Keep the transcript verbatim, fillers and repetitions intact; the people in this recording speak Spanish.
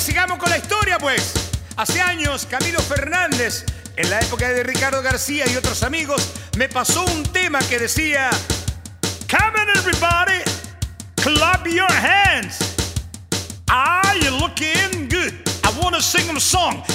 sigamos con la historia, pues. Hace años, Camilo Fernández, en la época de Ricardo García y otros amigos, me pasó un tema que decía: Come on everybody, clap your hands. Are you looking good? I wanna sing a song